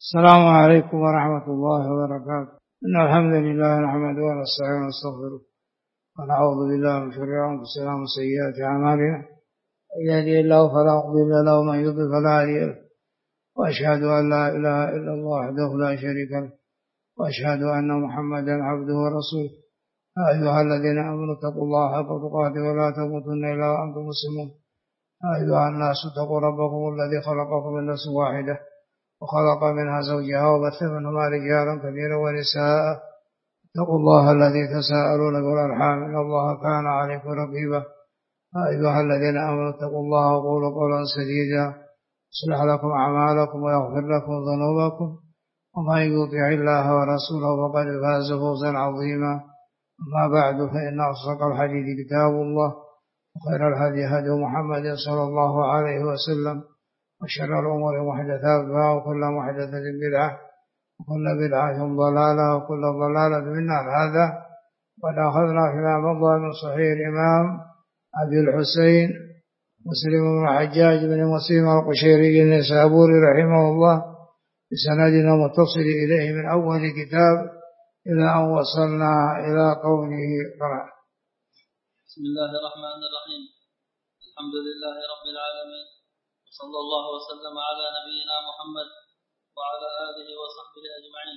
السلام عليكم ورحمة الله وبركاته. إن الحمد لله نحمده ونستعينه ونستغفره ونعوذ بالله من شرور أنفسنا ومن سيئات أعمالنا، من يهده الله فلا مضل له ومن يضلل فلا هادي له، وأشهد أن لا إله إلا الله وحده لا شريك له، وأشهد أن محمدا عبده ورسوله. يا أيها الذين آمنوا اتقوا الله حق تقاته ولا تموتن إلا وأنتم مسلمون. يا أيها الناس اتقوا ربكم الذي خلقكم من نفس واحدة وخلق منها زوجها وبث منهما رجالا كثيرا ونساء. اتقوا الله الذي تساءلون به والأرحام إن الله كان عليكم رقيبا. يا أيها الذين آمنوا اتقوا الله وقولوا قولا سديدا يصلح لكم أعمالكم ويغفر لكم ذنوبكم، ومن يطع الله ورسوله فقد فاز فوزا عظيما. أما بعد، فإن أصدق الحديث كتاب الله، وخير الهدي هدي محمد صلى الله عليه وسلم، وشر الأمور محدثاتها وكل محدثة بدعة وكل بدعة ضلالة وكل ضلالة في النار. هذا قد أخذنا فيما مضى من صحيح الإمام أبي الحسين مسلم بن الحجاج بن مسلم القشيري النيسابوري رحمه الله بسندنا متصل إليه من أول كتاب إلى أن وصلنا إلى قوله قرأ. بسم الله الرحمن الرحيم. الحمد لله رب العالمين، صلى الله وسلم على نبينا محمد وعلى آله وصحبه أجمعين.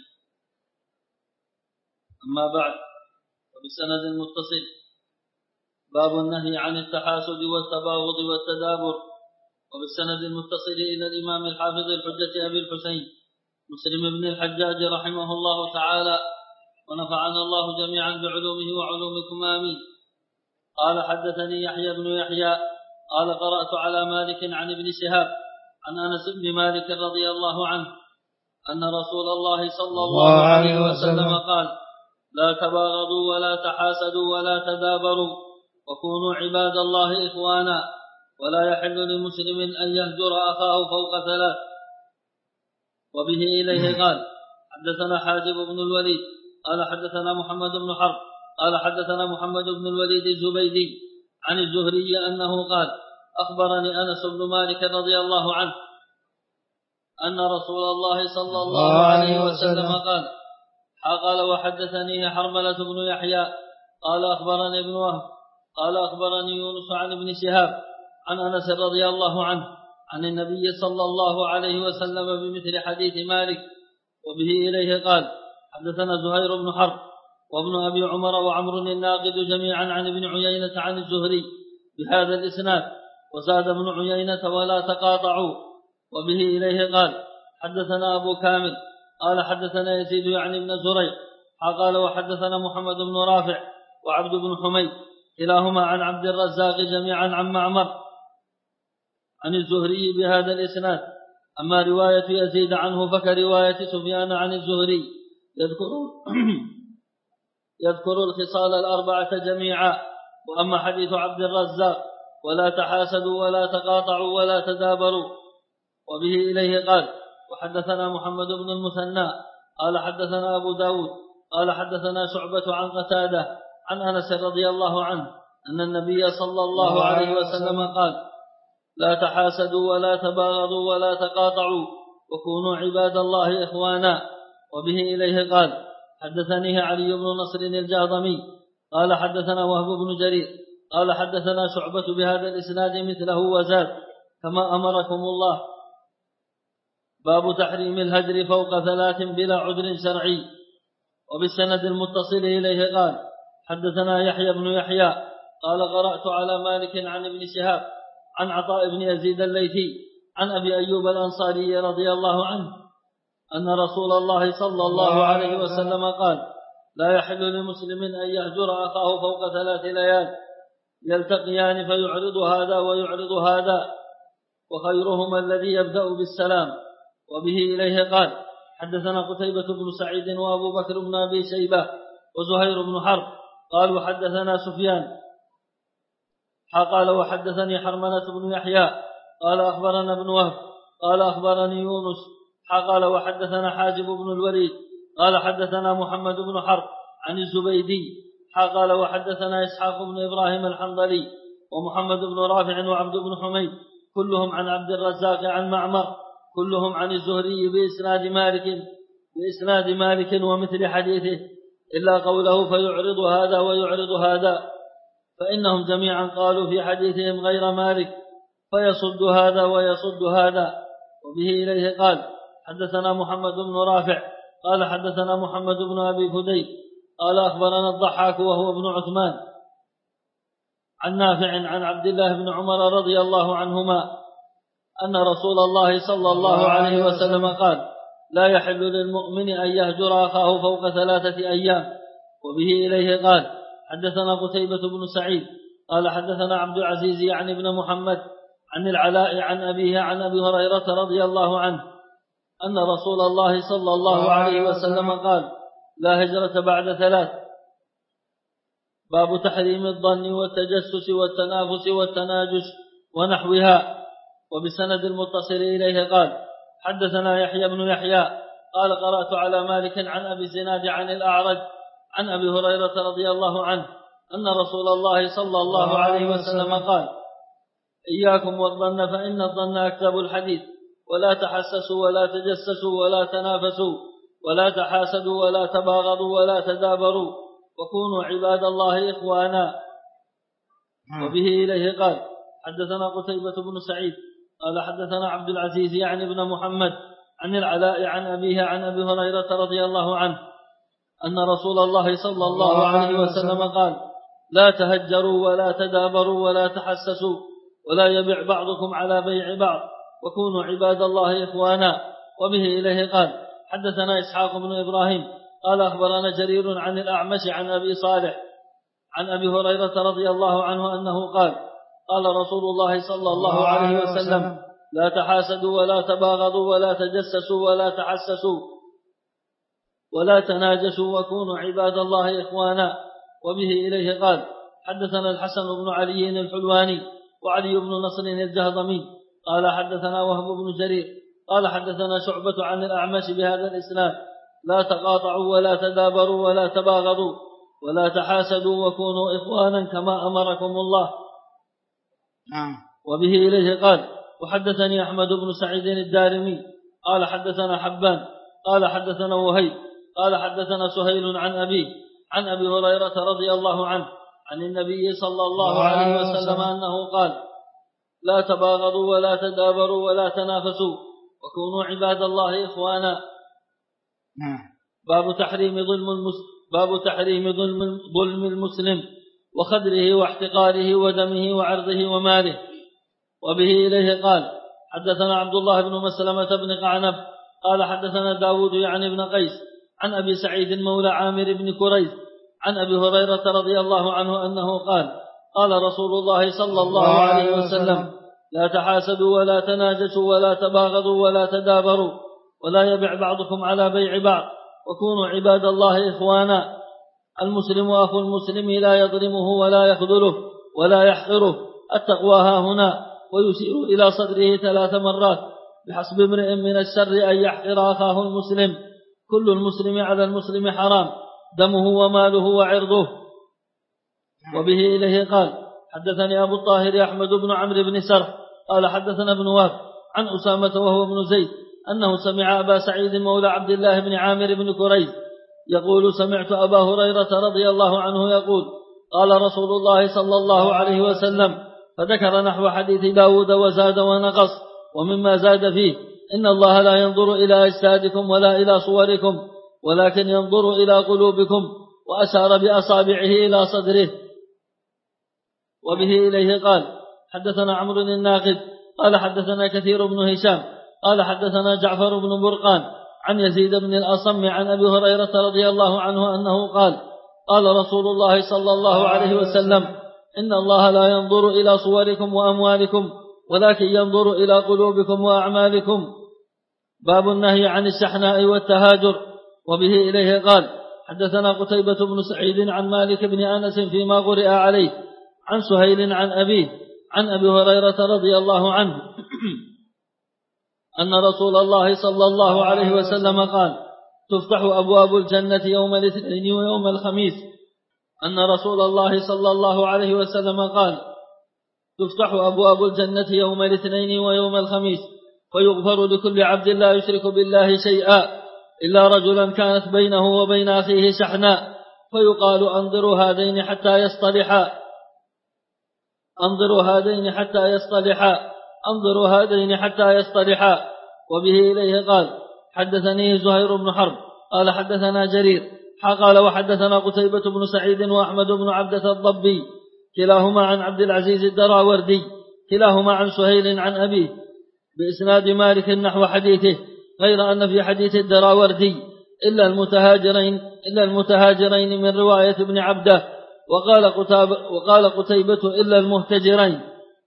أما بعد، وبسند متصل باب النهي عن التحاسد والتباغض والتدابر. وبالسند المتصل إلى الإمام الحافظ الحجة أبي الحسين مسلم بن الحجاج رحمه الله تعالى، ونفعنا الله جميعا بعلومه وعلومكم آمين. قال حدثني يحيى بن يحيى قال قرأت على مالك عن ابن شهاب عن أنس بن مالك رضي الله عنه أن رسول الله صلى الله عليه وسلم قال: لا تباغضوا ولا تحاسدوا ولا تدابروا، وكونوا عباد الله إخوانا، ولا يحل لمسلم أن يهجر أخاه فوق ثلاث. وبه إليه قال: حدثنا حاجب بن الوليد قال حدثنا محمد بن حرب قال حدثنا محمد بن الوليد الزبيدي عن الزهري أنه قال: أخبرني أنس بن مالك رضي الله عنه أن رسول الله صلى الله عليه وسلم قال: وحدثني حرملة بن يحيى قال أخبرني ابن وهب قال أخبرني يونس عن ابن شهاب عن أنس رضي الله عنه عن النبي صلى الله عليه وسلم بمثل حديث مالك. وبه إليه قال: حدثنا زهير بن حرب وابن أبي عمر وعمر الناقد جميعا عن ابن عيينة عن الزهري بهذا الإسناد، وزاد ابن عيينة: ولا تقاطعوا. وبه إليه قال: حدثنا أبو كامل قال حدثنا يزيد يعني ابن زريع قال وحدثنا محمد بن رافع وعبد بن حميد كلاهما عن عبد الرزاق جميعا عن معمر عن الزهري بهذا الإسناد. أما رواية يزيد عنه فكرواية سفيان عن الزهري، يذكر الخصال الأربعة جميعا. وأما حديث عبد الرزاق: ولا تحاسدوا ولا تقاطعوا ولا تدابروا، وبه إليه قال: وحدثنا محمد بن المثنى قال حدثنا أبو داود قال حدثنا شعبة عن قتادة عن أنس رضي الله عنه أن النبي صلى الله عليه وسلم قال: لا تحاسدوا ولا تباغضوا ولا تقاطعوا، وكونوا عباد الله إخوانا. وبه إليه قال: حدثنيه علي بن نصر الجهضمي قال حدثنا وهب بن جرير قال حدثنا شعبة بهذا الإسناد مثله وزاد: كما أمركم الله. باب تحريم الهجر فوق ثلاث بلا عذر شرعي. وبالسند المتصل إليه قال: حدثنا يحيى بن يحيى قال قرأت على مالك عن ابن شهاب عن عطاء بن يزيد الليثي عن أبي أيوب الأنصاري رضي الله عنه أن رسول الله صلى الله عليه وسلم قال: لا يحل لمسلم أن يهجر أخاه فوق 3 ليال يلتقيان فيعرض هذا ويعرض هذا، وخيرهما الذي يبدأ بالسلام. وبه إليه قال: حدثنا قتيبة بن سعيد وأبو بكر بن أبي شيبة وزهير بن حرب قالوا حدثنا سفيان قال وحدثني حرملة بن يحيى قال أخبرنا ابن وهب قال أخبرني يونس قال وحدثنا حاجب بن الوليد قال حدثنا محمد بن حرب عن الزبيدي قال وحدثنا إسحاق بن إبراهيم الحنظلي ومحمد بن رافع وعبد بن حميد كلهم عن عبد الرزاق عن معمر كلهم عن الزهري بإسناد مالك ومثل حديثه إلا قوله فيعرض هذا ويعرض هذا، فإنهم جميعا قالوا في حديثهم غير مالك فيصد هذا ويصد هذا. وبه إليه قال حدثنا محمد بن رافع قال حدثنا محمد بن أبي فديك قال أخبرنا الضحاك وهو ابن عثمان عن نافع عن عبد الله بن عمر رضي الله عنهما أن رسول الله صلى الله عليه وسلم قال لا يحل للمؤمن أن يهجر أخاه فوق 3 أيام. وبه إليه قال حدثنا قتيبة بن سعيد قال حدثنا عبد العزيز يعني بن محمد عن العلاء عن أبيه عن أبي هريرة رضي الله عنه أن رسول الله صلى الله عليه وسلم قال لا هجرة بعد 3. باب تحريم الظن والتجسس والتنافس والتناجش ونحوها. وبسند المتصل إليه قال حدثنا يحيى بن يحيى قال قرأت على مالك عن أبي الزناد عن الأعرج عن أبي هريرة رضي الله عنه أن رسول الله صلى الله عليه وسلم قال إياكم والظن فإن الظن أكذب الحديث ولا تحسسوا ولا تجسسوا ولا تنافسوا ولا تحاسدوا ولا تباغضوا ولا تدابروا وكونوا عباد الله إخوانا. وبه إليه قال حدثنا قتيبة بن سعيد قال حدثنا عبد العزيز يعني بن محمد عن العلاء عن أبيه عن أبي هريرة رضي الله عنه أن رسول الله صلى الله عليه وسلم قال لا تهجروا ولا تدابروا ولا تحسسوا ولا يبع بعضكم على بيع بعض وكونوا عباد الله إخوانا. وبه إليه قال حدثنا إسحاق بن إبراهيم قال أخبرنا جرير عن الأعمش عن أبي صالح عن أبي هريرة رضي الله عنه أنه قال قال رسول الله صلى الله عليه وسلم لا تحاسدوا ولا تباغضوا ولا تجسسوا ولا تحسسوا ولا تناجسوا وكونوا عباد الله إخوانا. وبه إليه قال حدثنا الحسن بن علي الحلواني وعلي بن نصر الجهضمي قال حدثنا وهب بن جرير قال حدثنا شعبة عن الأعمش بهذا الإسناد لا تقاطعوا ولا تدابروا ولا تباغضوا ولا تحاسدوا وكونوا إخوانا كما أمركم الله. وبه إليه قال وحدثني أحمد بن سعيد الدارمي قال حدثنا حبان قال حدثنا وهيب قال حدثنا سهيل عن أبيه عن أبي هريرة رضي الله عنه عن النبي صلى الله عليه وسلم أنه قال لا تباغضوا ولا تدابروا ولا تنافسوا وكونوا عباد الله إخوانا. باب تحريم ظلم المسلم وخدره واحتقاره ودمه وعرضه وماله. وبه إليه قال حدثنا عبد الله بن مسلمة بن قعنب قال حدثنا داود يعني بن قيس عن أبي سعيد مولى عامر بن كريز عن أبي هريرة رضي الله عنه أنه قال قال رسول الله صلى الله عليه وسلم لا تحاسدوا ولا تناجسوا ولا تباغضوا ولا تدابروا ولا يبع بعضكم على بيع بعض وكونوا عباد الله إخوانا. المسلم أخو المسلم لا يظلمه ولا يخذله ولا يحقره. التقوى ها هنا ويشير إلى صدره 3 مرات بحسب امرئ من الشر أن يحقر أخاه المسلم. كل المسلم على المسلم حرام دمه وماله وعرضه. وبه إليه قال حدثني أبو الطاهر أحمد بن عمرو بن سرح قال حدثنا ابن وهب عن أسامة وهو ابن زيد أنه سمع أبا سعيد مولى عبد الله بن عامر بن كريز يقول سمعت أبا هريرة رضي الله عنه يقول قال رسول الله صلى الله عليه وسلم فذكر نحو حديث داود وزاد ونقص ومما زاد فيه إن الله لا ينظر إلى أجسادكم ولا إلى صوركم ولكن ينظر إلى قلوبكم وأشار بأصابعه إلى صدره. وبه إليه قال حدثنا عمرو الناقد قال حدثنا كثير بن هشام قال حدثنا جعفر بن برقان عن يزيد بن الأصم عن أبي هريرة رضي الله عنه أنه قال قال رسول الله صلى الله عليه وسلم إن الله لا ينظر إلى صوركم وأموالكم ولكن ينظر إلى قلوبكم وأعمالكم. باب النهي عن الشحناء والتهاجر. وبه إليه قال حدثنا قتيبة بن سعيد عن مالك بن أنس فيما قرئ عليه عن سهيل عن أبيه عن أبي هريرة رضي الله عنه أن رسول الله صلى الله عليه وسلم قال تفتح أبواب الجنة يوم الاثنين ويوم الخميس. أن رسول الله صلى الله عليه وسلم قال تفتح أبواب الجنة يوم الاثنين ويوم الخميس فيغفر لكل عبد لا يشرك بالله شيئا إلا رجلا كانت بينه وبين أخيه شحناء فيقال أنظروا هذين حتى يصطلحا وبه إليه قال حدثني زهير بن حرب قال حدثنا جرير قال وحدثنا قتيبة بن سعيد وأحمد بن عبدة الضبي كلاهما عن عبد العزيز الدراوردي كلاهما عن سهيل عن أبيه بإسناد مالك نحو حديثه غير أن في حديث الدراوردي إلا المتهاجرين من رواية ابن عبده وقال قتيبة إلا المهتجرين.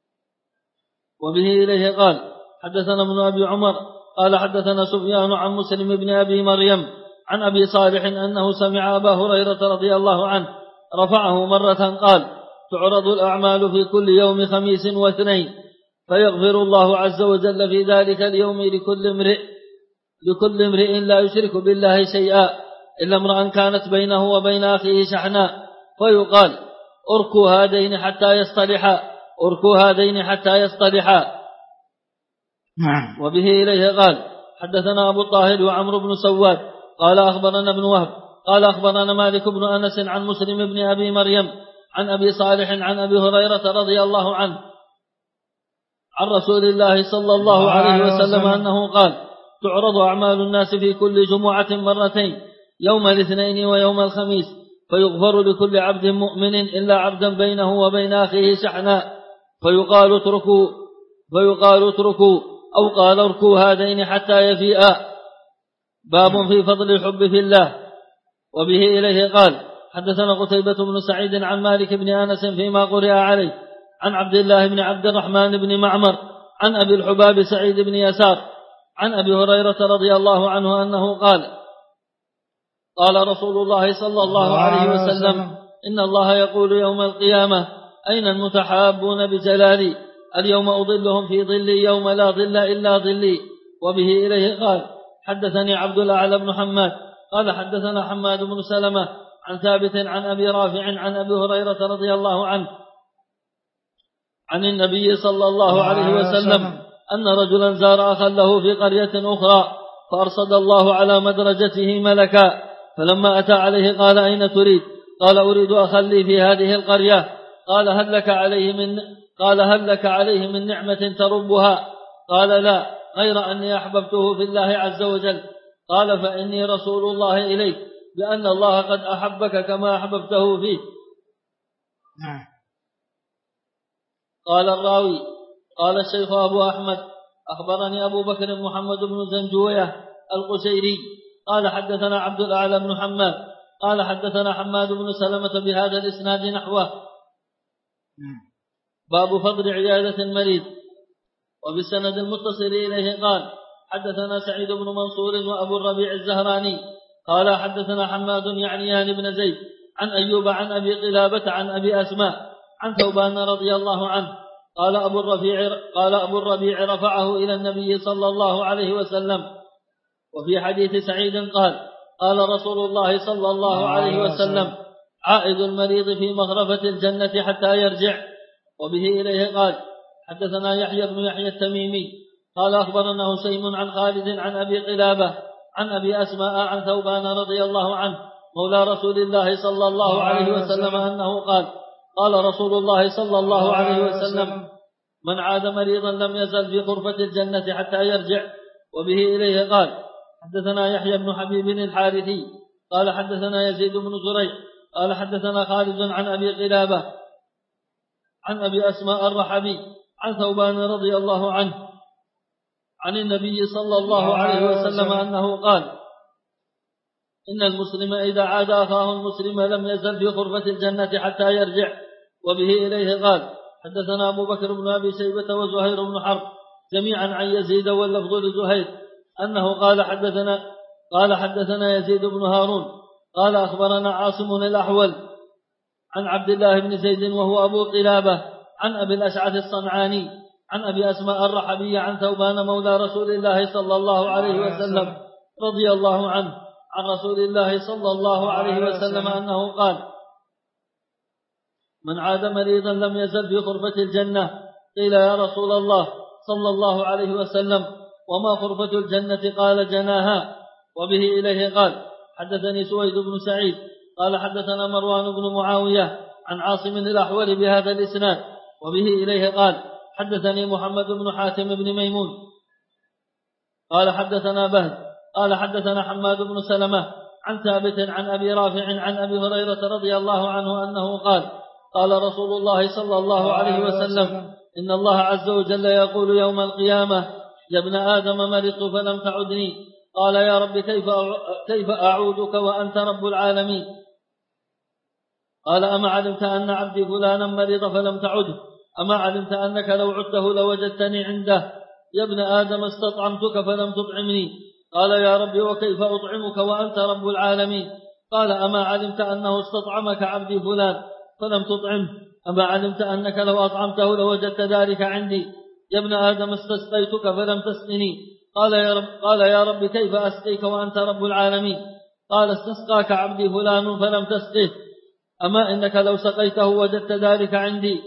وبه إليه قال حدثنا ابن أبي عمر قال حدثنا سفيان عن مسلم بن أبي مريم عن أبي صالح أنه سمع أبا هريرة رضي الله عنه رفعه مرة قال تعرض الأعمال في كل يوم خميس واثنين فيغفر الله عز وجل في ذلك اليوم لكل امرئ لا يشرك بالله شيئا إلا امرأ كانت بينه وبين أخيه شحناء فيقال أركوا هذين حتى يصطلحا. وبه إليه قال حدثنا أبو الطاهر وعمرو بن سواد قال أخبرنا ابن وهب قال أخبرنا مالك بن أنس عن مسلم بن أبي مريم عن أبي صالح عن أبي هريرة رضي الله عنه عن رسول الله صلى الله عليه وسلم أنه قال تعرض أعمال الناس في كل جمعة مرتين يوم الاثنين ويوم الخميس فيغفر لكل عبد مؤمن إلا عبدا بينه وبين أخيه شحناء فيقال اتركوا أو قال اركوا هذين حتى يفيئا. باب في فضل الحب في الله. وبه إليه قال حدثنا قتيبة بن سعيد عن مالك بن أنس فيما قرئ عليه عن عبد الله بن عبد الرحمن بن معمر عن أبي الحباب سعيد بن يسار عن أبي هريرة رضي الله عنه أنه قال قال رسول الله صلى الله عليه وسلم إن الله يقول يوم القيامة أين المتحابون بجلالي اليوم أظلهم في ظلي يوم لا ظل إلا ظلي. وبه إليه قال حدثني عبد الأعلى بن حماد قال حدثنا حماد بن سلمة عن ثابت عن أبي رافع عن أبي هريرة رضي الله عنه عن النبي صلى الله عليه وسلم أن رجلا زار أخا له في قرية أخرى فأرصد الله على مدرجته ملكا فلما أتى عليه قال أين تريد؟ قال أريد أخا لي في هذه القرية. قال هل لك عليه من نعمة تربها؟ قال لا غير أني أحببته في الله عز وجل. قال فإني رسول الله إليك بأن الله قد أحبك كما أحببته فيه. قال الراوي قال الشيخ أبو أحمد أخبرني أبو بكر محمد بن زنجوية القشيري قال حدثنا عبد الأعلى بن حماد قال حدثنا حماد بن سلمة بهذا الإسناد نحوه. باب فضل عيادة المريض. وبالسند المتصل إليه قال حدثنا سعيد بن منصور وأبو الربيع الزهراني قال حدثنا حماد يعنيان بن زيد عن أيوب عن أبي قلابة عن أبي أسماء عن ثوبان رضي الله عنه قال أبو الربيع رفعه إلى النبي صلى الله عليه وسلم. وفي حديث سعيد قال رسول الله صلى الله عليه وسلم عائد المريض في مغرفة الجنة حتى يرجع. وبه إليه قال حدثنا يحيى بن يحيى التميمي قال أخبرنا هشيم عن خالد عن أبي قلابة عن أبي أسماء عن ثوبان رضي الله عنه مولى رسول الله صلى الله عليه وسلم أنه قال رسول الله صلى الله عليه وسلم من عاد مريضا لم يزل في غرفة الجنة حتى يرجع. وبه إليه قال حدثنا يحيى بن حبيب الحارثي قال حدثنا يزيد بن زريع قال حدثنا خالد عن أبي قلابة عن أبي أسماء الرحبي عن ثوبان رضي الله عنه عن النبي صلى الله عليه وسلم أنه قال إن المسلم إذا عاد أخاه المسلم لم يزل في غرفة الجنة حتى يرجع. وبه إليه قال حدثنا أبو بكر بن أبي شيبة وزهير بن حرب جميعا عن يزيد واللفظ لزهير أنه قال حدثنا يزيد بن هارون قال أخبرنا عاصم الأحول عن عبد الله بن زيد وهو أبو قلابة عن أبي الأشعث الصنعاني عن أبي أسماء الرحبي عن ثوبان مولى رسول الله صلى الله عليه وسلم رضي الله عنه عن رسول الله صلى الله عليه وسلم أنه قال من عاد مريضا لم يزل في غرفة الجنة. قيل يا رسول الله صلى الله عليه وسلم وما خرفة الجنة؟ قال جناها. وبه إليه قال حدثني سويد بن سعيد قال حدثنا مروان بن معاوية عن عاصم الأحول بهذا الإسناد. وبه إليه قال حدثني محمد بن حاتم بن ميمون قال حدثنا بهز قال حدثنا حماد بن سلمة عن ثابت عن أبي رافع عن أبي هريرة رضي الله عنه أنه قال قال رسول الله صلى الله عليه وسلم إن الله عز وجل يقول يوم القيامة يا ابن آدم مرضت فلم تعدني. قال يا رب كيف أعودك وأنت رب العالمين؟ قال أما علمت أن عبدي فلانا مرض فلم تعده؟ أما علمت أنك لو عدته لوجدتني عنده؟ يا ابن آدم استطعمتك فلم تطعمني. قال يا رب وكيف أطعمك وأنت رب العالمين؟ قال أما علمت أنه استطعمك عبدي فلان فلم تطعمه؟ أما علمت أنك لو أطعمته لوجدت ذلك عندي؟ يا ابن آدم استسقيتك فلم تسقني. قال يا رب كيف أسقيك وأنت رب العالمين؟ قال استسقاك عبدي فلان فلم تسقه. أما إنك لو سقيته وجدت ذلك عندي.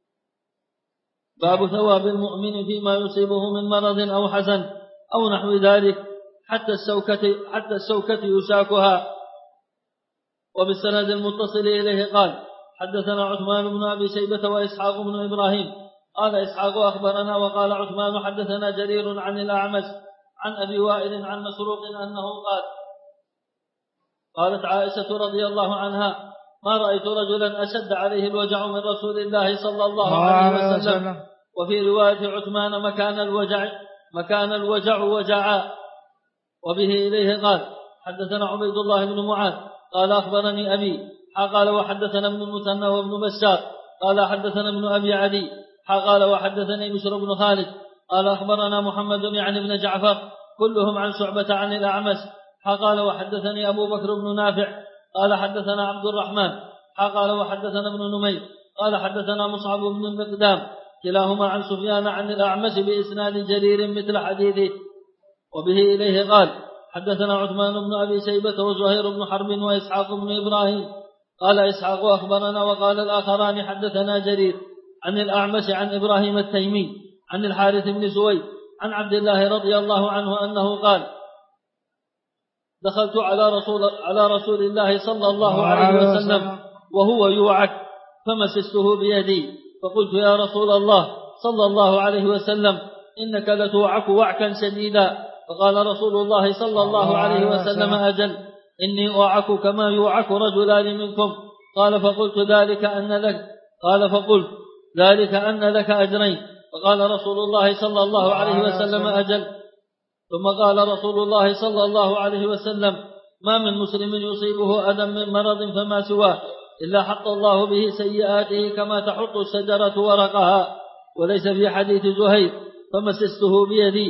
باب ثواب المؤمن فيما يصيبه من مرض أو حزن أو نحو ذلك حتى السوكة يشاكها. وبالسند المتصل إليه قال حدثنا عثمان بن أبي شيبة وإسحاق بن إبراهيم قال إسحاق أخبرنا وقال عثمان حدثنا جرير عن الأعمش عن أبي وائل عن مسروق أنه قال قالت عائشة رضي الله عنها ما رأيت رجلا أشد عليه الوجع من رسول الله صلى الله عليه وسلم. وفي رواية عثمان مكان الوجع وجعا. وبه إليه قال حدثنا عبيد الله بن معاذ قال أخبرني أبي قال وحدثنا ابن المثنى وابن بشار قال حدثنا ابن أبي عدي قال وحدثني بشر بن خالد قال أخبرنا محمد يعني بن جعفر كلهم عن شعبة عن الأعمش قال وحدثني أبو بكر بن نافع قال حدثنا عبد الرحمن قال وحدثنا ابن نمير قال حدثنا مصعب بن المقدام كلاهما عن سفيان عن الأعمش بإسناد جرير مثل حديثه. وبه إليه قال حدثنا عثمان بن أبي شيبة وزهير بن حرب وإسحاق بن إبراهيم قال إسحاق أخبرنا وقال الآخران حدثنا جرير عن الأعمش عن إبراهيم التيمي عن الحارث بن سويد عن عبد الله رضي الله عنه أنه قال دخلت على رسول الله صلى الله عليه وسلم وهو يوعك فمسسته بيدي فقلت يا رسول الله صلى الله عليه وسلم إنك لتوعك وعكا شديدا. فقال رسول الله صلى الله عليه وسلم أجل إني أوعك كما يوعك رجلان منكم. قال فقلت ذلك أن لك أجرين. فقال رسول الله صلى الله عليه وسلم أجل. ثم قال رسول الله صلى الله عليه وسلم ما من مسلم يصيبه أذى من مرض فما سواه إلا حط الله به سيئاته كما تحط الشجرة ورقها. وليس في حديث زهير فمسسته بيدي.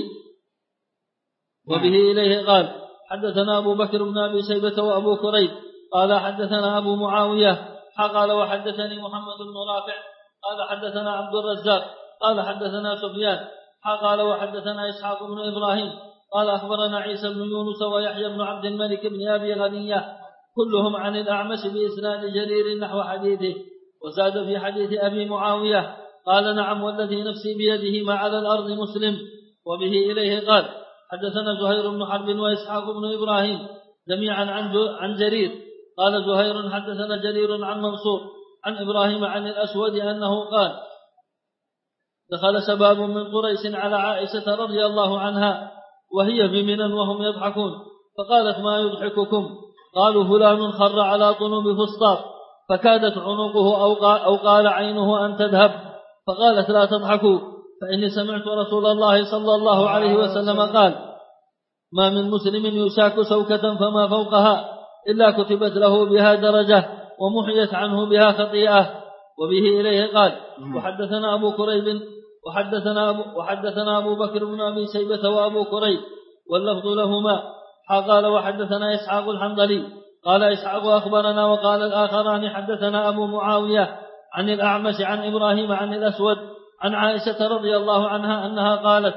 وبه إليه قال حدثنا أبو بكر بن أبي شيبة وأبو كريب قال حدثنا أبو معاوية قال وحدثني محمد بن رافع قال حدثنا عبد الرزاق قال حدثنا سفيان قال وحدثنا إسحاق بن إبراهيم قال أخبرنا عيسى بن يونس ويحيى بن عبد الملك بن أبي غنية كلهم عن الأعمش بإسناد جرير نحو حديثه. وزاد في حديث أبي معاوية قال نعم والذي نفسي بيده ما على الأرض مسلم. وبه إليه قال حدثنا زهير بن حرب وإسحاق بن إبراهيم جميعا عن جرير قال زهير حدثنا جرير عن منصور عن إبراهيم عن الأسود أنه قال دخل شباب من قريش على عائشة رضي الله عنها وهي في منى وهم يضحكون فقالت ما يضحككم؟ قالوا فلان خر على طنوب فسطاط فكادت عنقه أو قال عينه أن تذهب. فقالت لا تضحكوا فإني سمعت رسول الله صلى الله عليه وسلم قال ما من مسلم يشاك شوكة فما فوقها إلا كتبت له بها درجة ومحيت عنه بها خطيئة. وبه إليه قال وحدثنا أبو كريب وحدثنا أبو بكر بن أبي شيبة وأبو كريب واللفظ لهما قال وحدثنا إسحاق الحنظلي قال إسحاق أخبرنا وقال الآخران حدثنا أبو معاوية عن الأعمش عن إبراهيم عن الأسود عن عائشة رضي الله عنها أنها قالت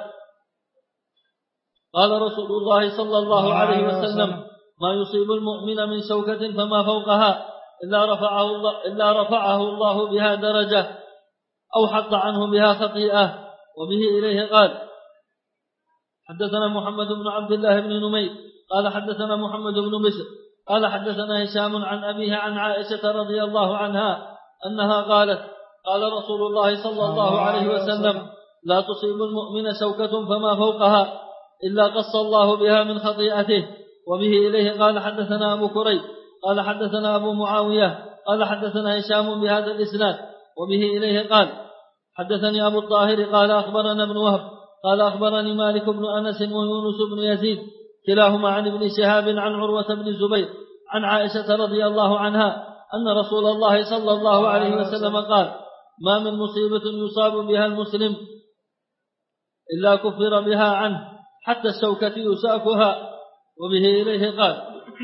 قال رسول الله صلى الله عليه وسلم ما يصيب المؤمن من شوكة فما فوقها إلا رفعه الله بها درجة أو حط عنه بها خطيئة. وبه إليه قال حدثنا محمد بن عبد الله بن نمير قال حدثنا محمد بن بشر قال حدثنا هشام عن أبيه عن عائشة رضي الله عنها أنها قالت قال رسول الله صلى الله عليه وسلم لا تصيب المؤمن شوكة فما فوقها إلا قص الله بها من خطيئته. وبه إليه قال حدثنا أبو كريب قال حدثنا أبو معاوية قال حدثنا هشام بهذا الإسناد. وبه إليه قال حدثني أبو الطاهر قال أخبرنا ابن وهب قال أخبرني مالك بن أنس ويونس بن يزيد كلاهما عن ابن شهاب عن عروة بن الزبير عن عائشة رضي الله عنها أن رسول الله صلى الله عليه وسلم قال ما من مصيبة يصاب بها المسلم إلا كفر بها عنه حتى الشوكة يساكها. وبه إليه قال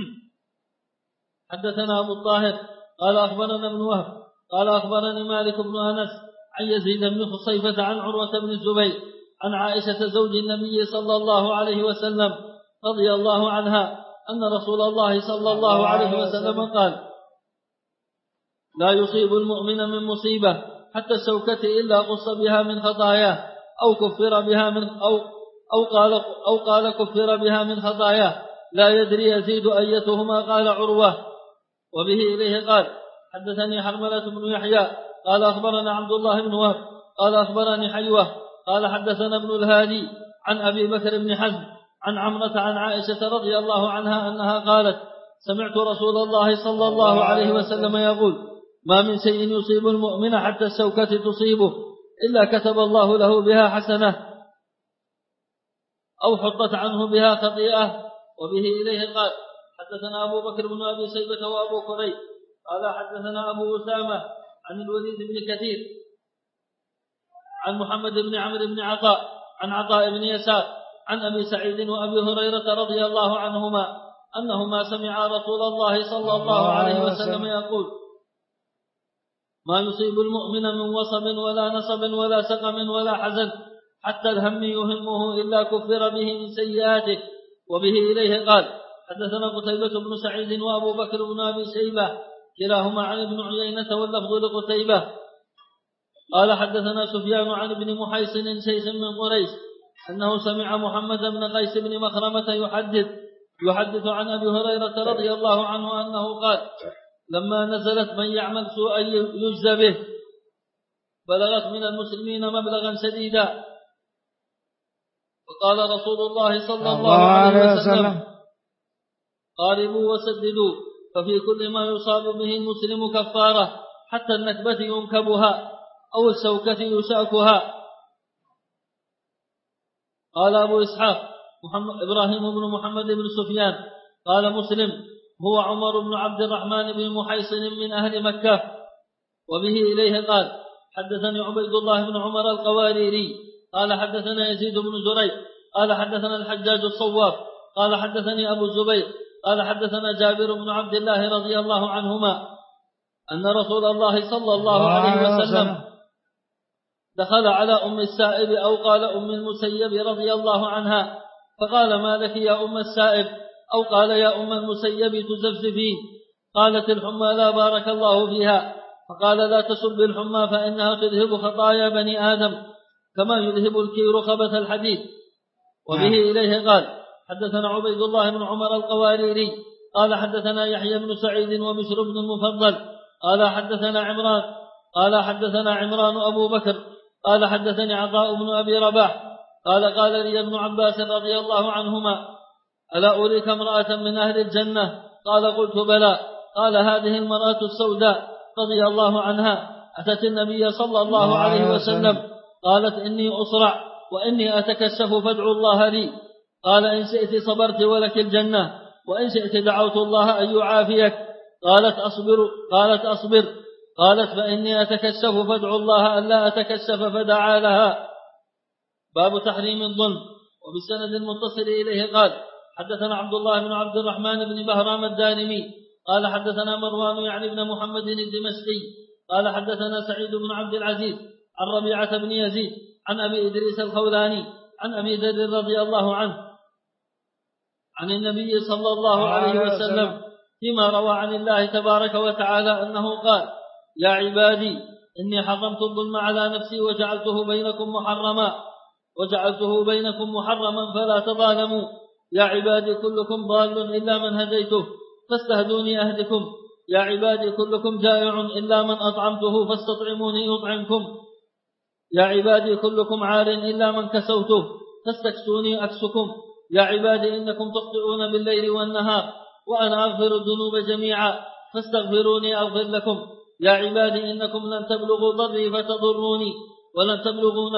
حدثنا أبو الطاهر قال أخبرنا ابن وهب قال أخبرني مالك بن أنس عن يزيد بن خصيفة عن عروة بن الزبير عن عائشة زوج النبي صلى الله عليه وسلم رضي الله عنها أن رسول الله صلى الله عليه وسلم قال لا يصيب المؤمن من مصيبة حتى الشوكة إلا قص بها من خطاياه أو كفر بها من أو قال كفر بها من خطاياه لا يدري يزيد أيتهما قال عروة. وبه إليه قال حدثني حرملة بن يحيى قال أخبرنا عبد الله بن وهب قال أخبرني حيوة قال حدثنا ابن الهادي عن أبي بكر بن حزم عن عمرة عن عائشة رضي الله عنها أنها قالت سمعت رسول الله صلى الله عليه وسلم يقول ما من شيء يصيب المؤمن حتى الشوكة تصيبه إلا كتب الله له بها حسنة أو حطت عنه بها خطيئة. وبه إليه قال حدثنا أبو بكر بن أبي شيبة وأبو كريب قال حدثنا أبو أسامة عن الوليد بن كثير عن محمد بن عمرو بن عطاء عن عطاء بن يسار عن أبي سعيد وأبي هريرة رضي الله عنهما أنهما سمعا رسول الله صلى الله عليه وسلم يقول ما يصيب المؤمن من وصب ولا نصب ولا سقم ولا حزن حتى الهم يهمه إلا كفر به من سيئاته. وبه إليه قال حدثنا قتيبة بن سعيد وأبو بكر بن أبي شيبة كلاهما عن ابن عيينة واللفظ لقتيبة قال حدثنا سفيان عن ابن محيصن شيخ من قريش أنه سمع محمد بن قيس بن مخرمة يحدث عن أبي هريرة رضي الله عنه أنه قال لما نزلت من يعمل سوءا يجزى به بلغت من المسلمين مبلغا شديدا وقال رسول الله صلى الله عليه وسلم قاربوا وسددوا ففي كل ما يصاب به المسلم كفارة حتى النكبة ينكبها أو الشوكة يشاكها. قال أبو إسحاق إبراهيم بن محمد بن سفيان قال مسلم هو عمر بن عبد الرحمن بن محيصن من أهل مكة. وبه إليه قال حدثني عبيد الله بن عمر القواريري قال حدثنا يزيد بن زريع قال حدثنا الحجاج الصواف قال حدثني أبو الزبير قال حدثنا جابر بن عبد الله رضي الله عنهما أن رسول الله صلى الله عليه وسلم دخل على أم السائب أو قال أم المسيب رضي الله عنها فقال ما لك يا أم السائب أو قال يا أم المسيب تزفزفين قالت الحمى لا بارك الله فيها فقال لا تسب الحمى فإنها تذهب خطايا بني آدم كما يذهب الكير خبث الحديد. وبه إليه قال حدثنا عبيد الله بن عمر القواريري قال حدثنا يحيى بن سعيد وبشر بن المفضل قال حدثنا عمران أبو بكر قال حدثني عطاء بن أبي رباح قال لي ابن عباس رضي الله عنهما ألا أريك امرأة من أهل الجنة قال قلت بلى قال هذه المرأة السوداء رضي الله عنها أتت النبي صلى الله عليه وسلم قالت إني أصرع وإني أتكشف فادعو الله لي قال إن شئت صبرت ولك الجنة وإن شئت دعوت الله أن يعافيك قالت أصبر قالت فإني أتكشف فادعو الله ألا أتكشف فدعا لها. باب تحريم الظلم. وبالسند المتصل إليه قال حدثنا عبد الله بن عبد الرحمن بن بهرام الدارمي قال حدثنا مروان يعني بن محمد الدمشقي قال حدثنا سعيد بن عبد العزيز عن ربيعة بن يزيد عن أبي إدريس الخولاني عن أبي ذر رضي الله عنه عن النبي صلى الله عليه وسلم فيما روى عن الله تبارك وتعالى أنه قال يا عبادي إني حرمت الظلم على نفسي وجعلته بينكم محرما وجعلته بينكم محرما فلا تظالموا. يا عبادي كلكم ضال إلا من هديته فاستهدوني أهدكم. يا عبادي كلكم جائع إلا من أطعمته فاستطعموني أطعمكم. يا عبادي كلكم عار إلا من كسوته فاستكسوني أكسكم. يا عبادي إنكم تخطئون بالليل والنهار وأنا أغفر الذنوب جميعا فاستغفروني أغفر لكم. يا عبادي إنكم لن تبلغوا ضري فتضروني ولن تبلغوا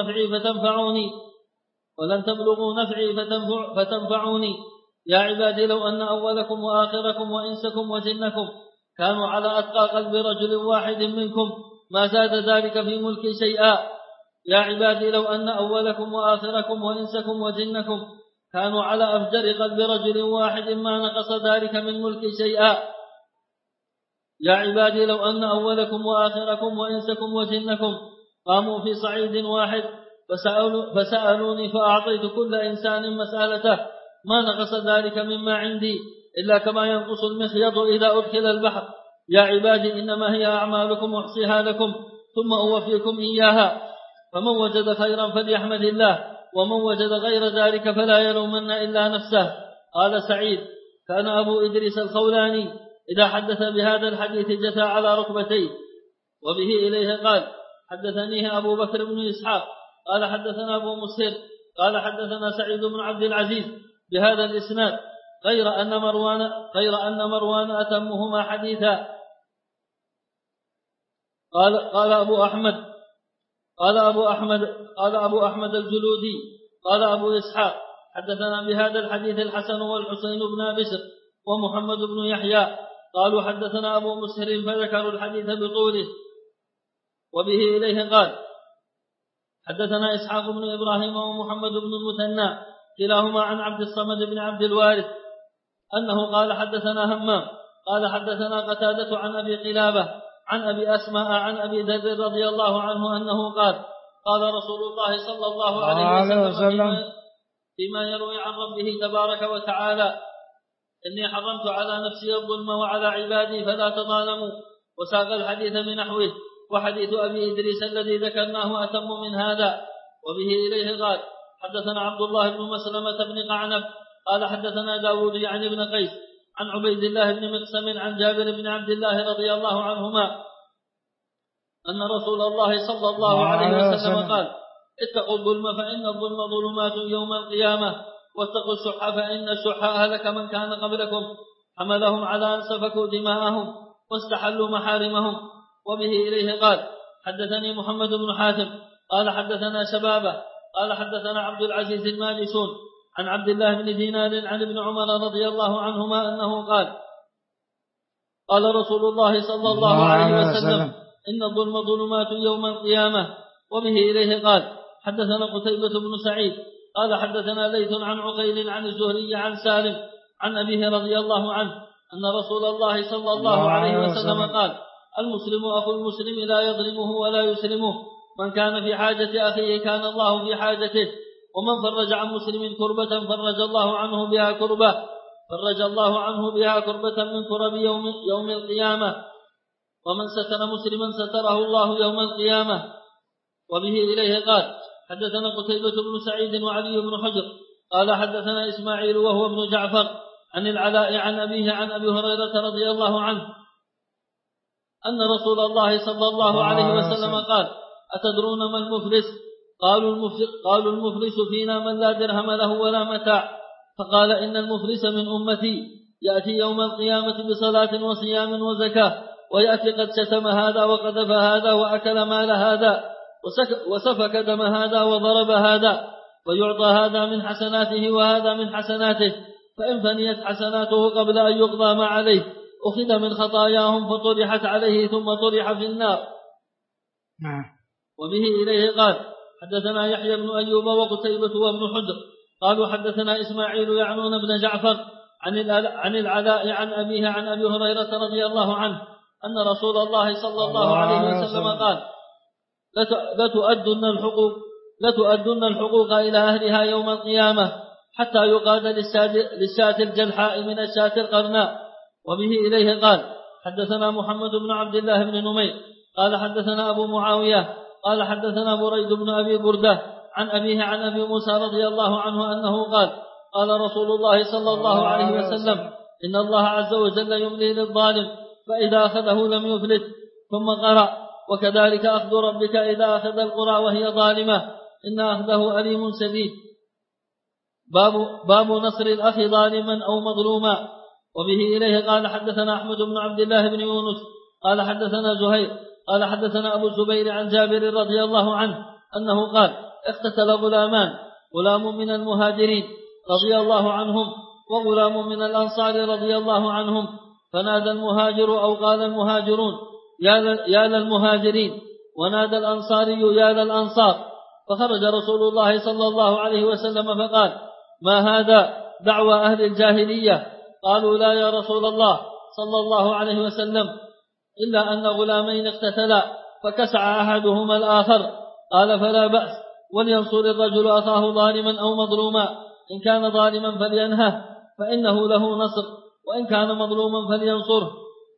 نفعي فتنفعوني. يا عبادي لو أن أولكم وآخركم وإنسكم وجنكم كانوا على أتقى قلب رجل واحد منكم ما زاد ذلك في ملكي شيئا. يا عبادي لو أن أولكم وآخركم وإنسكم وجنكم كانوا على أفجر قلب رجل واحد ما نقص ذلك من ملكي شيئا. يا عبادي لو أن أولكم وآخركم وإنسكم وجنكم قاموا في صعيد واحد فسألوني فأعطيت كل إنسان مسألته ما نقص ذلك مما عندي إلا كما ينقص المخيط إذا أدخل البحر. يا عبادي إنما هي أعمالكم أحصيها لكم ثم أوفيكم إياها. فمن وجد خيرا فليحمد الله ومن وجد غير ذلك فلا يلومن إلا نفسه. قال سعيد: كان أبو إدريس الخولاني إذا حدث بهذا الحديث جثى على ركبتيه. وبه إليه قال: حدثنيه أبو بكر بن إسحاق قال حدثنا أبو مسهر قال حدثنا سعيد بن عبد العزيز بهذا الإسناد غير أن مروان أتمهما حديثا. قال أبو أحمد الجلودي قال أبو إسحاق حدثنا بهذا الحديث الحسن والحسين بن بشر ومحمد بن يحيى قالوا حدثنا أبو مسهر فذكروا الحديث بطوله. وبه إليه قال: حدثنا إسحاق بن إبراهيم ومحمد بن المثنى كلاهما عن عبد الصمد بن عبد الوارث أنه قال حدثنا همام قال حدثنا قتادة عن أبي قلابة عن أبي أسماء عن أبي ذر رضي الله عنه أنه قال: قال رسول الله صلى الله عليه وسلم فيما يروي عن ربه تبارك وتعالى: إني حرمت على نفسي الظلم وعلى عبادي فلا تظالموا. وساق الحديث بنحوه. وحديث أبي إدريس الذي ذكرناه أتم من هذا. وبه إليه قال: حدثنا عبد الله بن مسلمة بن قعنب قال حدثنا داود عن ابن قيس عن عبيد الله بن مقسم عن جابر بن عبد الله رضي الله عنهما أن رسول الله صلى الله عليه وسلم قال: اتقوا الظلم فإن الظلم ظلمات يوم القيامة واتقوا الشح فإن الشح أهلك من كان قبلكم حملهم على أن سفكوا دماءهم واستحلوا محارمهم. وبه إليه قال: حدثني محمد بن حاتم قال حدثنا شبابه قال حدثنا عبد العزيز الماجشون عن عبد الله بن دينار عن ابن عمر رضي الله عنهما أنه قال: قال رسول الله صلى الله عليه وسلم: إن الظلم ظلمات يوم القيامة. وبه إليه قال: حدثنا قتيبة بن سعيد قال حدثنا ليث عن عقيل عن الزهري عن سالم عن أبيه رضي الله عنه أن رسول الله صلى الله عليه وسلم قال: المسلم أخو المسلم لا يظلمه ولا يسلمه. من كان في حاجة أخيه كان الله في حاجته. ومن فرج عن مسلم كربة فرج الله عنه بها كربة من كرب يوم القيامة. ومن ستر مسلما ستره الله يوم القيامة. وبه إليه قال: حدثنا قتيبة بن سعيد وعلي بن حجر قال حدثنا إسماعيل وهو ابن جعفر عن العلاء عن أبيه عن أبي هريرة رضي الله عنه أن رسول الله صلى الله عليه وسلم قال: أتدرون ما المفلس؟ قالوا المفلس فينا من لا درهم له ولا متاع. فقال: إن المفلس من أمتي يأتي يوم القيامة بصلاة وصيام وزكاة ويأتي قد شتم هذا وقذف هذا وأكل مال هذا وسفك دم هذا وضرب هذا، ويعطى هذا من حسناته وهذا من حسناته، فإن فنيت حسناته قبل أن يقضى ما عليه أخذ من خطاياهم فطرحت عليه ثم طرح في النار. وبه إليه قال: حدثنا يحيى بن أيوب وقتيبة وابن حجر قالوا حدثنا إسماعيل يعنون بن جعفر عن العلاء عن أبيه عن أبي هريرة رضي الله عنه أن رسول الله صلى الله عليه وسلم قال: لتؤدن الحقوق إلى أهلها يوم القيامة حتى يقاد للشاة الجلحاء من الشاة القرناء. وبه إليه قال: حدثنا محمد بن عبد الله بن نمير قال حدثنا أبو معاوية قال حدثنا بريد بن أبي بردة عن أبيه عن أبي موسى رضي الله عنه أنه قال قال رسول الله صلى الله عليه وسلم إن الله عز وجل يملي للظالم فإذا أخذه لم يفلت. ثم قرأ وكذلك أخذ ربك إذا أخذ القرى وهي ظالمة إن أخذه أليم شديد. باب نصر الأخ ظالما أو مظلوما. وبه إليه قال حدثنا أحمد بن عبد الله بن يونس قال حدثنا زهير قال حدثنا أبو الزبير عن جابر رضي الله عنه أنه قال اقتتل غلامان، غلام من المهاجرين رضي الله عنهم وغلام من الأنصار رضي الله عنهم، فنادى المهاجر أو قال المهاجرون يا للمهاجرين، ونادى الأنصاري يا للأنصار. فخرج رسول الله صلى الله عليه وسلم فقال ما هذا دعوى أهل الجاهلية؟ قالوا لا يا رسول الله صلى الله عليه وسلم إلا أن غلامين اقتتلا فكسع أحدهما الآخر. قال فلا بأس، ولينصر الرجل أخاه ظالما أو مظلوما، إن كان ظالما فلينهه فإنه له نصر، وإن كان مظلوما فلينصره.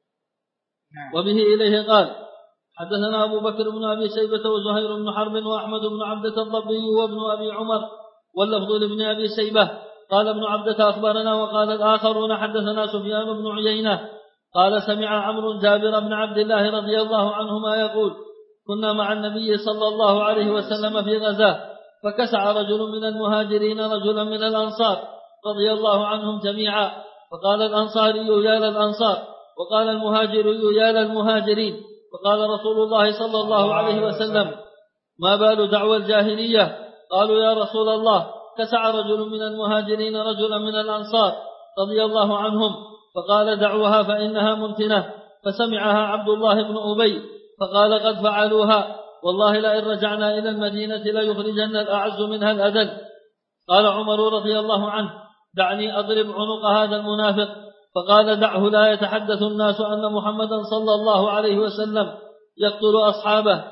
وبه إليه قال حدثنا أبو بكر بن أبي شيبة وزهير بن حرب وأحمد بن عبدة الضبي وابن أبي عمر واللفظ لابن أبي شيبة قال ابن عبدة أخبرنا، وقال الآخرون حدثنا سفيان بن عيينة قال سمع عمرو جابر بن عبد الله رضي الله عنهما يقول كنا مع النبي صلى الله عليه وسلم في غزاه، فكسع رجل من المهاجرين رجلا من الأنصار رضي الله عنهم جميعا، فقال الأنصاري يا للأنصار، وقال المهاجري يا للمهاجرين. فقال رسول الله صلى الله عليه وسلم ما بال دعوى الجاهلية؟ قالوا يا رسول الله كسع رجل من المهاجرين رجلا من الأنصار رضي الله عنهم، فقال دعوها فإنها منتنة. فسمعها عبد الله بن أبي فقال قد فعلوها، والله لئن رجعنا إلى المدينة ليخرجن الأعز منها الأذل. قال عمر رضي الله عنه دعني أضرب عنق هذا المنافق، فقال دعه لا يتحدث الناس أن محمدا صلى الله عليه وسلم يقتل أصحابه.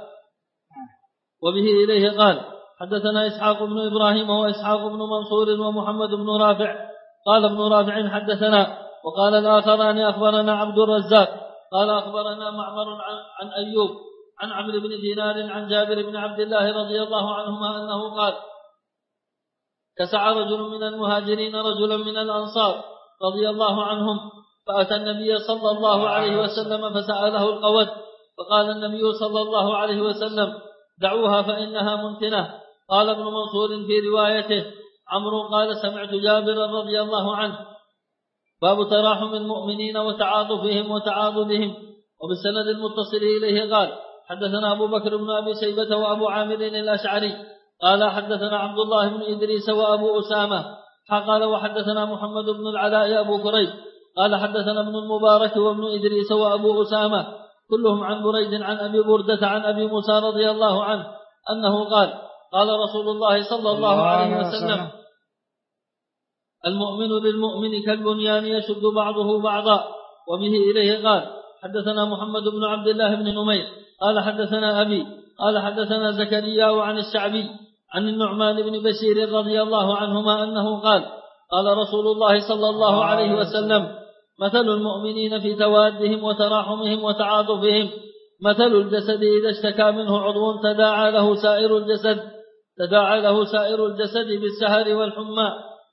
وبه إليه قال حدثنا إسحاق بن إبراهيم وإسحاق بن منصور ومحمد بن رافع قال ابن رافع حدثنا، وقال الآخران أخبرنا عبد الرزاق قال أخبرنا معمر عن أيوب عن عمرو بن دينار عن جابر بن عبد الله رضي الله عنهما أنه قال كسع رجل من المهاجرين رجلا من الأنصار رضي الله عنهم، فأتى النبي صلى الله عليه وسلم فسأله القود، فقال النبي صلى الله عليه وسلم دعوها فإنها منتنة. قال ابن منصور في روايته عمرو قال سمعت جابرا رضي الله عنه. باب تراحم المؤمنين وتعاطفهم وتعاضدهم. وبالسند المتصل إليه قال حدثنا أبو بكر بن أبي شيبة وأبو عامر الأشعري قال حدثنا عبد الله بن إدريس وأبو أسامة قال وحدثنا محمد بن العلاء أبو كريب قال حدثنا ابن المبارك وابن إدريس وأبو أسامة كلهم عن بريد عن أبي بردة عن أبي موسى رضي الله عنه أنه قال قال رسول الله صلى الله عليه وسلم المؤمن للمؤمن كالبنيان يشد بعضه بعضا. وبه إليه قال حدثنا محمد بن عبد الله بن نمير قال حدثنا أبي قال حدثنا زكريا عن الشعبي عن النعمان بن بشير رضي الله عنهما أنه قال قال رسول الله صلى الله عليه وسلم مثل المؤمنين في توادهم وتراحمهم وتعاطفهم مثل الجسد إذا اشتكى منه عضو تداعى له سائر الجسد بالسهر والحمى.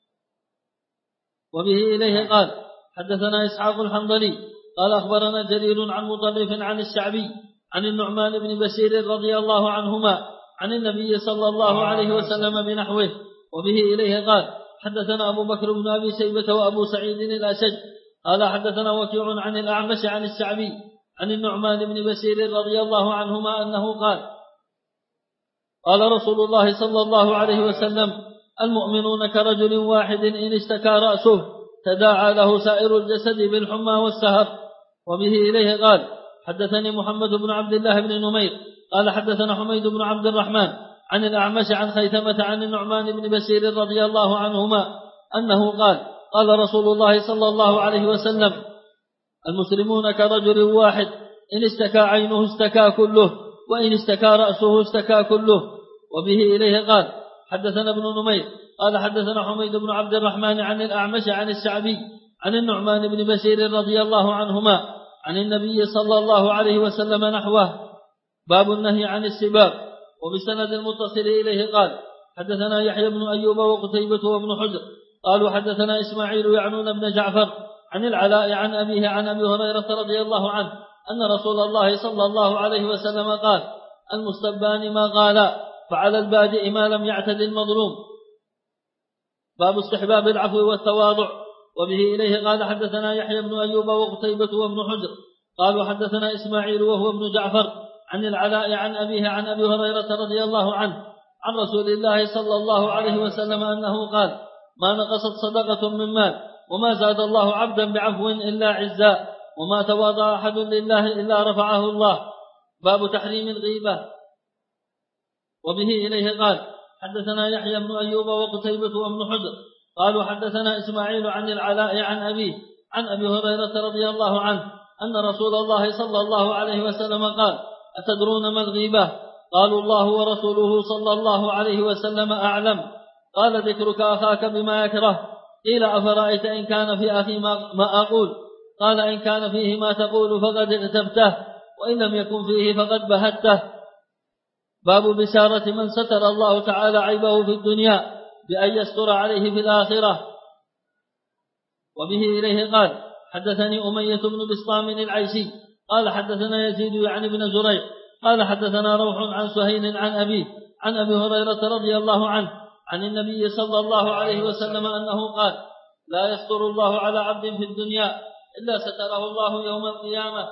وبه إليه قال حدثنا إسحاق الحنظلي قال أخبرنا جرير عن مطرف عن الشعبي عن النعمان بن بشير رضي الله عنهما عن النبي صلى الله عليه وسلم بنحوه. وبه إليه قال حدثنا أبو بكر بن أبي شيبة وأبو سعيد الأشج قال حدثنا وكيع عن الأعمش عن الشعبي عن النعمان بن بشير رضي الله عنهما أنه قال قال رسول الله صلى الله عليه وسلم المؤمنون كرجل واحد إن اشتكى رأسه تداعى له سائر الجسد بالحمى والسهر. وبه إليه قال حدثني محمد بن عبد الله بن نمير قال حدثنا حميد بن عبد الرحمن عن الأعمش عن خيثمة عن النعمان بن بشير رضي الله عنهما أنه قال قال رسول الله صلى الله عليه وسلم المسلمون كرجل واحد إن اشتكى عينه اشتكى كله، وإن اشتكى رأسه اشتكى كله. وبه إليه قال حدثنا ابن نمير قال حدثنا حميد بن عبد الرحمن عن الأعمش عن الشعبي عن النعمان بن بشير رضي الله عنهما عن النبي صلى الله عليه وسلم نحوه. باب النهي عن السباب. وبسند المتصل إليه قال حدثنا يحيى بن أيوب وقتيبة وابن حجر قالوا حدثنا إسماعيل يعنون بن جعفر عن العلاء عن أبيه عن أبي هريرة رضي الله عنه أن رسول الله صلى الله عليه وسلم قال المستبان ما قالا فعلى البادئ ما لم يعتد المظلوم. باب استحباب العفو والتواضع. وبه إليه قال حدثنا يحيى بن أيوب وقتيبة وابن حجر قالوا حدثنا إسماعيل وهو ابن جعفر عن العلاء عن أبيه عن أبي هريرة رضي الله عنه عن رسول الله صلى الله عليه وسلم أنه قال ما نقصت صدقة من مال وما زاد الله عبدا بعفو إلا عزا وما تواضع أحد لله إلا رفعه الله. باب تحريم الغيبة. وبه إليه قال حدثنا يحيى بن أيوب وقتيبة وابن حجر قالوا حدثنا إسماعيل عن العلاء عن أبيه عن أبي هريرة رضي الله عنه أن رسول الله صلى الله عليه وسلم قال أتدرون ما الغيبة؟ قالوا الله ورسوله صلى الله عليه وسلم أعلم. قال ذكرك أخاك بما يكره. قيل أفرأيت إن كان في أخي ما أقول؟ قال إن كان فيه ما تقول فقد اغتبته وإن لم يكن فيه فقد بهته. باب بشارة من ستر الله تعالى عيبه في الدنيا بأن يستر عليه في الآخرة. وبه إليه قال حدثني أمية بن بسطام العيسي قال حدثنا يزيد يعني بن زريع قال حدثنا روح عن سهيل عن أبيه عن أبي هريرة رضي الله عنه عن النبي صلى الله عليه وسلم أنه قال لا يستر الله على عبد في الدنيا إلا ستره الله يوم القيامة.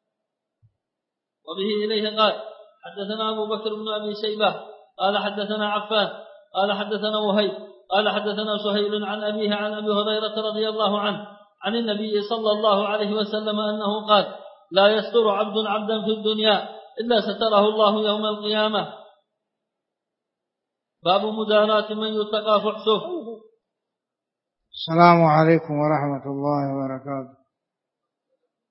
وبه إليه قال حدثنا أبو بكر بن أبي شيبة قال حدثنا عفان قال حدثنا وهيب قال حدثنا سهيل عن أبيه عن أبي هريرة رضي الله عنه عن النبي صلى الله عليه وسلم أنه قال لا يستر عبد عبدا في الدنيا إلا ستره الله يوم القيامة. باب مداراة من يتقى فحشه. السلام عليكم ورحمة الله وبركاته.